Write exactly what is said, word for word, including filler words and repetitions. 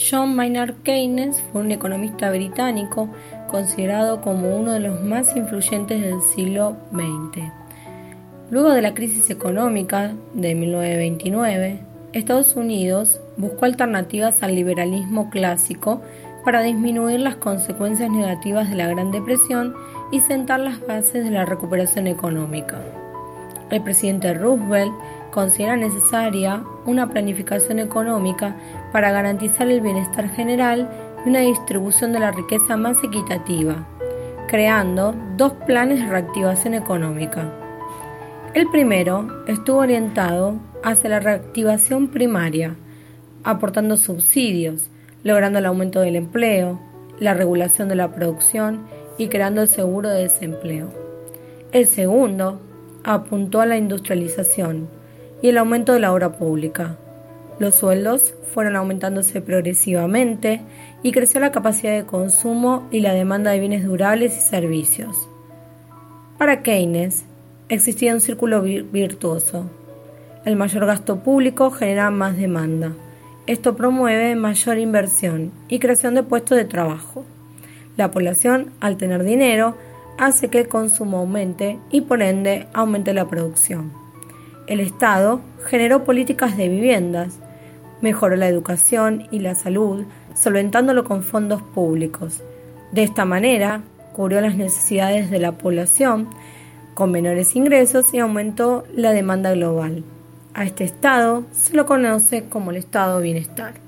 John Maynard Keynes fue un economista británico considerado como uno de los más influyentes del siglo veinte. Luego de la crisis económica de mil novecientos veintinueve, Estados Unidos buscó alternativas al liberalismo clásico para disminuir las consecuencias negativas de la Gran Depresión y sentar las bases de la recuperación económica. El presidente Roosevelt considera necesaria una planificación económica para garantizar el bienestar general y una distribución de la riqueza más equitativa, creando dos planes de reactivación económica. El primero estuvo orientado hacia la reactivación primaria, aportando subsidios, logrando el aumento del empleo, la regulación de la producción y creando el seguro de desempleo. El segundo apuntó a la industrialización y el aumento de la obra pública. Los sueldos fueron aumentándose progresivamente y creció la capacidad de consumo y la demanda de bienes durables y servicios. Para Keynes, existía un círculo virtuoso. El mayor gasto público genera más demanda. Esto promueve mayor inversión y creación de puestos de trabajo. La población, al tener dinero, hace que el consumo aumente y por ende aumente la producción. El Estado generó políticas de viviendas, mejoró la educación y la salud, solventándolo con fondos públicos. De esta manera, cubrió las necesidades de la población con menores ingresos y aumentó la demanda global. A este estado se lo conoce como el estado de bienestar.